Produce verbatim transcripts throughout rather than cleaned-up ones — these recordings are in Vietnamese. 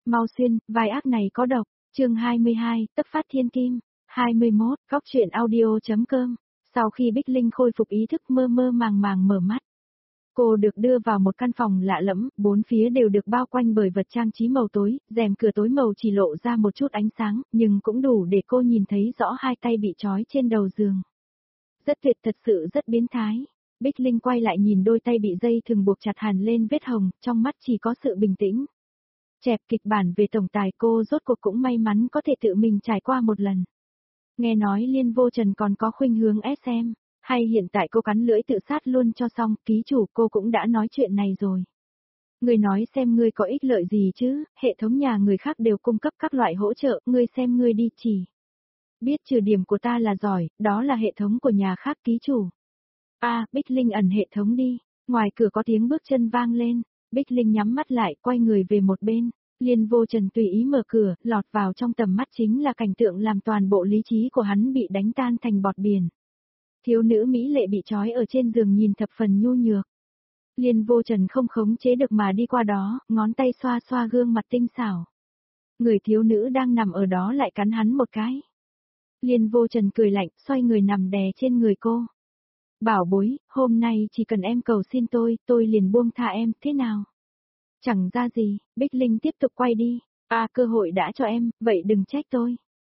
mau xuyên, vai ác này có độc. Chương hai mươi hai, Tấp phát thiên kim. hai mươi mốt, góc truyện audio.com. Sau khi Bích Linh khôi phục ý thức mơ mơ màng màng mở mắt. Cô được đưa vào một căn phòng lạ lẫm, bốn phía đều được bao quanh bởi vật trang trí màu tối, rèm cửa tối màu chỉ lộ ra một chút ánh sáng, nhưng cũng đủ để cô nhìn thấy rõ hai tay bị trói trên đầu giường. Rất tuyệt, thật sự rất biến thái. Bích Linh quay lại nhìn đôi tay bị dây thừng buộc chặt hẳn lên vết hồng, trong mắt chỉ có sự bình tĩnh. Chẹp kịch bản về tổng tài cô rốt cuộc cũng may mắn có thể tự mình trải qua một lần. Nghe nói Liên Vô Trần còn có khuynh hướng ét em, hay hiện tại cô cắn lưỡi tự sát luôn cho xong, ký chủ cô cũng đã nói chuyện này rồi. Người nói xem ngươi có ích lợi gì chứ, hệ thống nhà người khác đều cung cấp các loại hỗ trợ, ngươi xem ngươi đi chỉ. Biết trừ điểm của ta là giỏi, đó là hệ thống của nhà khác ký chủ. A, à, Bích Linh ẩn hệ thống đi, ngoài cửa có tiếng bước chân vang lên, Bích Linh nhắm mắt lại, quay người về một bên, Liên Vô Trần tùy ý mở cửa, lọt vào trong tầm mắt chính là cảnh tượng làm toàn bộ lý trí của hắn bị đánh tan thành bọt biển. Thiếu nữ mỹ lệ bị trói ở trên giường nhìn thập phần nhu nhược. Liên Vô Trần không khống chế được mà đi qua đó, ngón tay xoa xoa gương mặt tinh xảo. Người thiếu nữ đang nằm ở đó lại cắn hắn một cái. Liên Vô Trần cười lạnh, xoay người nằm đè trên người cô. Bảo bối, hôm nay chỉ cần em cầu xin tôi, tôi liền buông tha em, thế nào? Chẳng ra gì, Bích Linh tiếp tục quay đi. À, cơ hội đã cho em, vậy đừng trách tôi.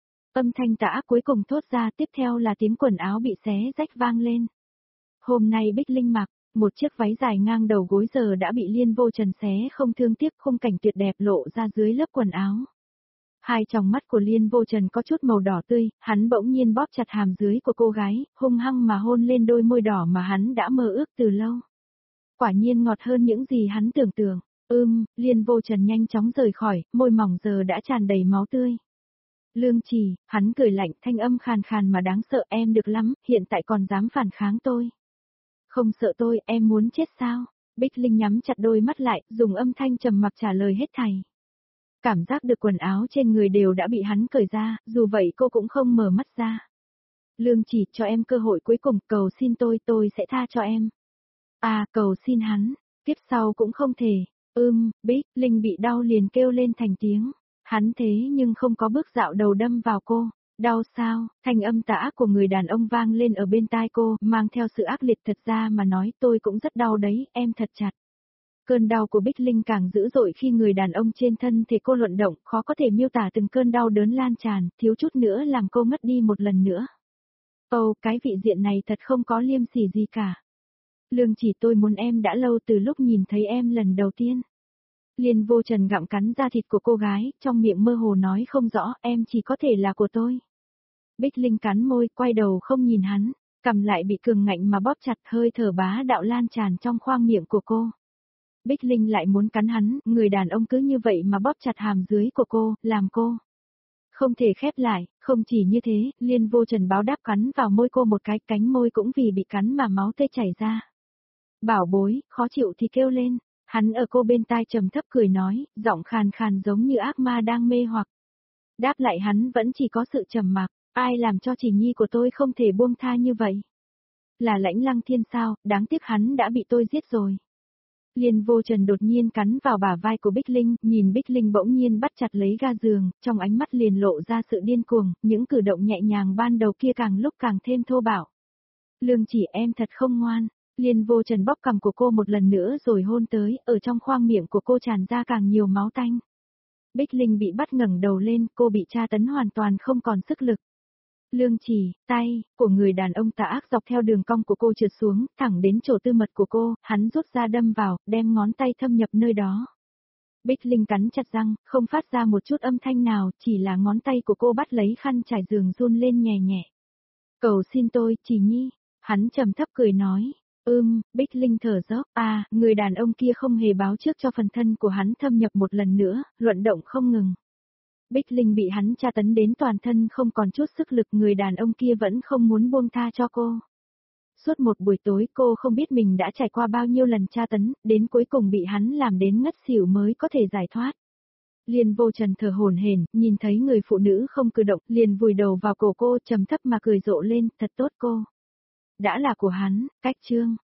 Âm thanh tà ác cuối cùng thốt ra, tiếp theo là tiếng quần áo bị xé rách vang lên. Hôm nay Bích Linh mặc một chiếc váy dài ngang đầu gối giờ đã bị Liên Vô Trần xé không thương tiếc, khung cảnh tuyệt đẹp lộ ra dưới lớp quần áo. Hai tròng mắt của Liên Vô Trần có chút màu đỏ tươi, hắn bỗng nhiên bóp chặt hàm dưới của cô gái, hung hăng mà hôn lên đôi môi đỏ mà hắn đã mơ ước từ lâu. Quả nhiên ngọt hơn những gì hắn tưởng tượng. Ưm, Liên Vô Trần nhanh chóng rời khỏi, môi mỏng giờ đã tràn đầy máu tươi. Lương Trì, hắn cười lạnh, thanh âm khàn khàn mà đáng sợ, em được lắm, hiện tại còn dám phản kháng tôi. Không sợ tôi, em muốn chết sao? Bích Linh nhắm chặt đôi mắt lại, dùng âm thanh trầm mặc trả lời hết thảy. Cảm giác được quần áo trên người đều đã bị hắn cởi ra, dù vậy cô cũng không mở mắt ra. Lương Chỉ, cho em cơ hội cuối cùng, cầu xin tôi, tôi sẽ tha cho em. À, cầu xin hắn, tiếp sau cũng không thể. Ưm, Bích Linh bị đau liền kêu lên thành tiếng. Hắn thế nhưng không có bước dạo đầu đâm vào cô. Đau sao? Thanh âm tà ác của người đàn ông vang lên ở bên tai cô, mang theo sự ác liệt. Thật ra mà nói, tôi cũng rất đau đấy, em thật chặt. Cơn đau của Bích Linh càng dữ dội khi người đàn ông trên thân thể cô luận động, khó có thể miêu tả từng cơn đau đớn lan tràn, thiếu chút nữa làm cô ngất đi một lần nữa. Ồ, cái vị diện này thật không có liêm sỉ gì cả. Lương Chỉ, tôi muốn em đã lâu từ lúc nhìn thấy em lần đầu tiên. Liên Vô Trần gặm cắn da thịt của cô gái, trong miệng mơ hồ nói không rõ, em chỉ có thể là của tôi. Bích Linh cắn môi, quay đầu không nhìn hắn, cằm lại bị cường ngạnh mà bóp chặt, hơi thở bá đạo lan tràn trong khoang miệng của cô. Bích Linh lại muốn cắn hắn, người đàn ông cứ như vậy mà bóp chặt hàm dưới của cô, làm cô không thể khép lại. Không chỉ như thế, Liên Vô Trần báo đáp cắn vào môi cô một cái, cánh môi cũng vì bị cắn mà máu tê chảy ra. Bảo bối, khó chịu thì kêu lên. Hắn ở cô bên tai trầm thấp cười nói, giọng khàn khàn giống như ác ma đang mê hoặc. Đáp lại hắn vẫn chỉ có sự trầm mặc, ai làm cho Chỉ Nhi của tôi không thể buông tha như vậy? Là Lãnh Lăng Thiên sao, đáng tiếc hắn đã bị tôi giết rồi. Liên Vô Trần đột nhiên cắn vào bả vai của Bích Linh, nhìn Bích Linh bỗng nhiên bắt chặt lấy ga giường, trong ánh mắt liền lộ ra sự điên cuồng, những cử động nhẹ nhàng ban đầu kia càng lúc càng thêm thô bạo. Lương Chỉ, em thật không ngoan. Liên Vô Trần bóp cằm của cô một lần nữa rồi hôn tới, ở trong khoang miệng của cô tràn ra càng nhiều máu tanh. Bích Linh bị bắt ngẩng đầu lên, cô bị tra tấn hoàn toàn không còn sức lực. Lương Chỉ, tay của người đàn ông tà ác dọc theo đường cong của cô trượt xuống, thẳng đến chỗ tư mật của cô, hắn rút ra đâm vào, đem ngón tay thâm nhập nơi đó. Bích Linh cắn chặt răng, không phát ra một chút âm thanh nào, chỉ là ngón tay của cô bắt lấy khăn trải giường run lên nhẹ nhẹ. Cầu xin tôi, Chỉ Nhi. Hắn trầm thấp cười nói. Ưm, Bích Linh thở dốc, à, người đàn ông kia không hề báo trước cho phần thân của hắn thâm nhập một lần nữa, luận động không ngừng. Bích Linh bị hắn tra tấn đến toàn thân không còn chút sức lực, người đàn ông kia vẫn không muốn buông tha cho cô. Suốt một buổi tối cô không biết mình đã trải qua bao nhiêu lần tra tấn, đến cuối cùng bị hắn làm đến ngất xỉu mới có thể giải thoát. Liên Vô Trần thở hổn hển, nhìn thấy người phụ nữ không cử động, liền vùi đầu vào cổ cô, trầm thấp mà cười rộ lên, thật tốt cô. Đã là của hắn, cách chương.